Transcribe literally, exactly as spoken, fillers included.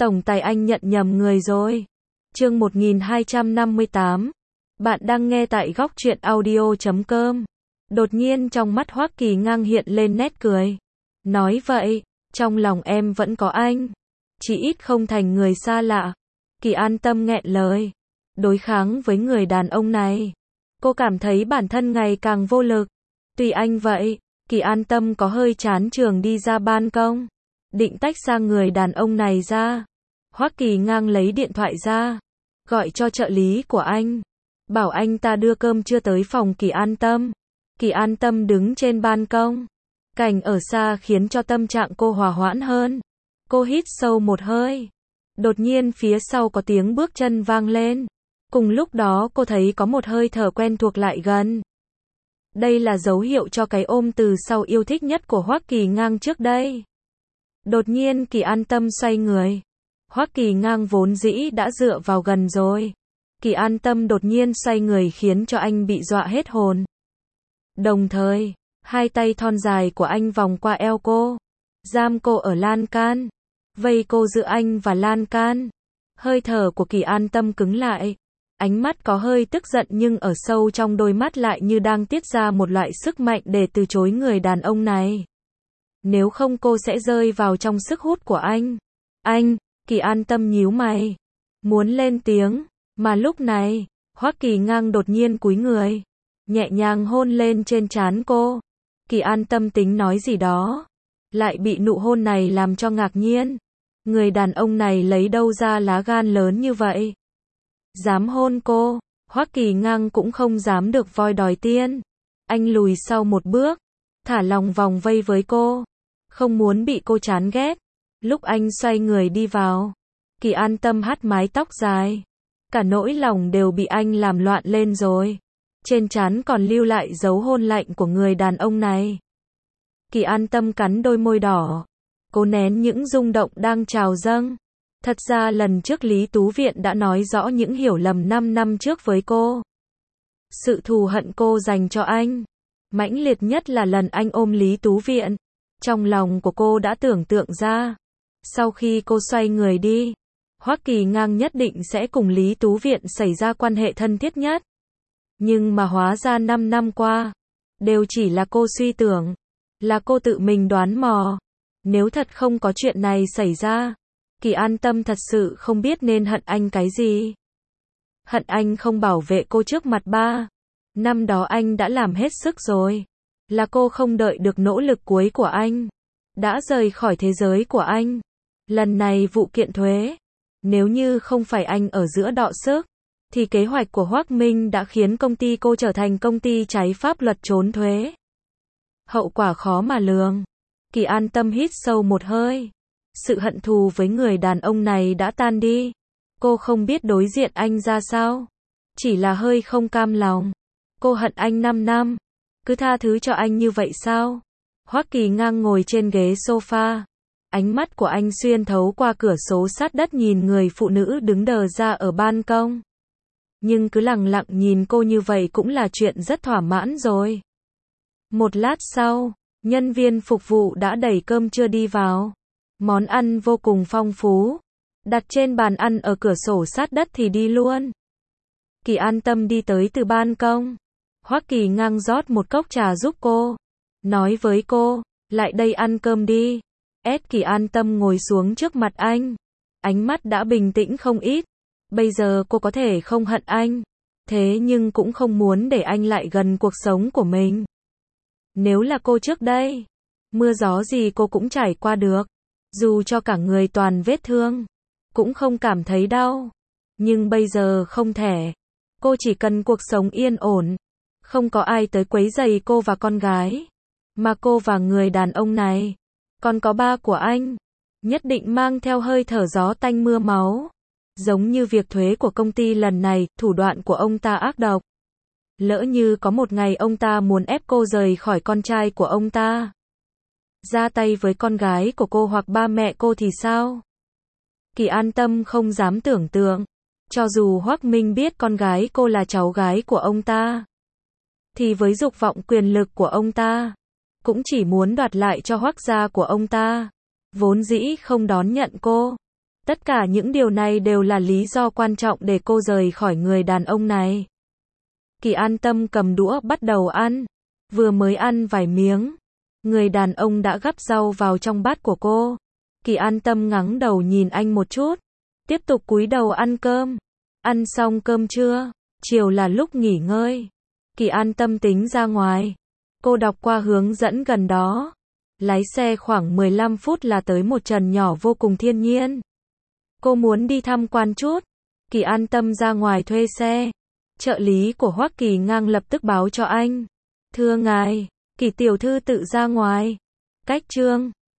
Tổng tài anh nhận nhầm người rồi. Chương một nghìn hai trăm năm mươi tám. Bạn đang nghe tại góc truyện audio chấm com. Đột nhiên trong mắt Hoắc Kỳ Ngang hiện lên nét cười. Nói vậy, trong lòng em vẫn có anh. Chỉ ít không thành người xa lạ. Kỳ An Tâm nghẹn lời. Đối kháng với người đàn ông này. Cô cảm thấy bản thân ngày càng vô lực. Tùy anh vậy, Kỳ An Tâm có hơi chán trường đi ra ban công. Định tách xa người đàn ông này ra. Hoắc Kỳ Ngang lấy điện thoại ra. Gọi cho trợ lý của anh. Bảo anh ta đưa cơm trưa tới phòng Kỳ An Tâm. Kỳ An Tâm đứng trên ban công. Cảnh ở xa khiến cho tâm trạng cô hòa hoãn hơn. Cô hít sâu một hơi. Đột nhiên phía sau có tiếng bước chân vang lên. Cùng lúc đó cô thấy có một hơi thở quen thuộc lại gần. Đây là dấu hiệu cho cái ôm từ sau yêu thích nhất của Hoắc Kỳ Ngang trước đây. Đột nhiên Kỳ An Tâm xoay người. Hoắc Kỳ Ngang vốn dĩ đã dựa vào gần rồi. Kỳ An Tâm đột nhiên xoay người khiến cho anh bị dọa hết hồn. Đồng thời, hai tay thon dài của anh vòng qua eo cô. Giam cô ở lan can. Vây cô giữa anh và lan can. Hơi thở của Kỳ An Tâm cứng lại. Ánh mắt có hơi tức giận nhưng ở sâu trong đôi mắt lại như đang tiết ra một loại sức mạnh để từ chối người đàn ông này. Nếu không cô sẽ rơi vào trong sức hút của anh. Anh, Kỳ An Tâm nhíu mày. Muốn lên tiếng, mà lúc này, Hoắc Kỳ Ngang đột nhiên cúi người. Nhẹ nhàng hôn lên trên trán cô. Kỳ An Tâm tính nói gì đó. Lại bị nụ hôn này làm cho ngạc nhiên. Người đàn ông này lấy đâu ra lá gan lớn như vậy? Dám hôn cô, Hoắc Kỳ Ngang cũng không dám được voi đòi tiên. Anh lùi sau một bước, thả lòng vòng vây với cô. Không muốn bị cô chán ghét. Lúc anh xoay người đi vào, Kỳ An Tâm hắt mái tóc dài. Cả nỗi lòng đều bị anh làm loạn lên rồi. Trên trán còn lưu lại dấu hôn lạnh của người đàn ông này. Kỳ An Tâm cắn đôi môi đỏ. Cố nén những rung động đang trào dâng. Thật ra lần trước Lý Tú Viện đã nói rõ những hiểu lầm năm năm trước với cô. Sự thù hận cô dành cho anh. Mãnh liệt nhất là lần anh ôm Lý Tú Viện. Trong lòng của cô đã tưởng tượng ra. Sau khi cô xoay người đi, Hoắc Kỳ Ngang nhất định sẽ cùng Lý Tú Viện xảy ra quan hệ thân thiết nhất. Nhưng mà hóa ra năm năm qua, đều chỉ là cô suy tưởng. Là cô tự mình đoán mò. Nếu thật không có chuyện này xảy ra, Kỳ An Tâm thật sự không biết nên hận anh cái gì. Hận anh không bảo vệ cô trước mặt ba. Năm đó anh đã làm hết sức rồi. Là cô không đợi được nỗ lực cuối của anh. Đã rời khỏi thế giới của anh. Lần này vụ kiện thuế. Nếu như không phải anh ở giữa đọ sức, thì kế hoạch của Hoắc Minh đã khiến công ty cô trở thành công ty trái pháp luật trốn thuế. Hậu quả khó mà lường. Kỳ An Tâm hít sâu một hơi. Sự hận thù với người đàn ông này đã tan đi. Cô không biết đối diện anh ra sao. Chỉ là hơi không cam lòng. Cô hận anh năm năm. Cứ tha thứ cho anh như vậy sao? Hoắc Kỳ Ngang ngồi trên ghế sofa. Ánh mắt của anh xuyên thấu qua cửa sổ sát đất nhìn người phụ nữ đứng đờ ra ở ban công. Nhưng cứ lặng lặng nhìn cô như vậy cũng là chuyện rất thỏa mãn rồi. Một lát sau, nhân viên phục vụ đã đẩy cơm trưa đi vào. Món ăn vô cùng phong phú. Đặt trên bàn ăn ở cửa sổ sát đất thì đi luôn. Kỳ An Tâm đi tới từ ban công. Hoắc Kỳ Ngang rót một cốc trà giúp cô. Nói với cô, lại đây ăn cơm đi. Ed Kỳ An Tâm ngồi xuống trước mặt anh. Ánh mắt đã bình tĩnh không ít. Bây giờ cô có thể không hận anh. Thế nhưng cũng không muốn để anh lại gần cuộc sống của mình. Nếu là cô trước đây, mưa gió gì cô cũng trải qua được. Dù cho cả người toàn vết thương, cũng không cảm thấy đau. Nhưng bây giờ không thể. Cô chỉ cần cuộc sống yên ổn. Không có ai tới quấy rầy cô và con gái. Mà cô và người đàn ông này, còn có ba của anh, nhất định mang theo hơi thở gió tanh mưa máu. Giống như việc thuế của công ty lần này, thủ đoạn của ông ta ác độc. Lỡ như có một ngày ông ta muốn ép cô rời khỏi con trai của ông ta. Ra tay với con gái của cô hoặc ba mẹ cô thì sao? Kỳ An Tâm không dám tưởng tượng. Cho dù Hoắc Minh biết con gái cô là cháu gái của ông ta, thì với dục vọng quyền lực của ông ta, cũng chỉ muốn đoạt lại cho Hoắc gia của ông ta. Vốn dĩ không đón nhận cô. Tất cả những điều này đều là lý do quan trọng để cô rời khỏi người đàn ông này. Kỳ An Tâm cầm đũa bắt đầu ăn. Vừa mới ăn vài miếng, người đàn ông đã gắp rau vào trong bát của cô. Kỳ An Tâm ngẩng đầu nhìn anh một chút, tiếp tục cúi đầu ăn cơm. Ăn xong cơm trưa, chiều là lúc nghỉ ngơi. Kỳ An Tâm tính ra ngoài. Cô đọc qua hướng dẫn gần đó. Lái xe khoảng mười lăm phút là tới một trấn nhỏ vô cùng thiên nhiên. Cô muốn đi tham quan chút. Kỳ An Tâm ra ngoài thuê xe. Trợ lý của Hoắc Kỳ Ngang lập tức báo cho anh. Thưa ngài, Kỳ tiểu thư tự ra ngoài. Cách chương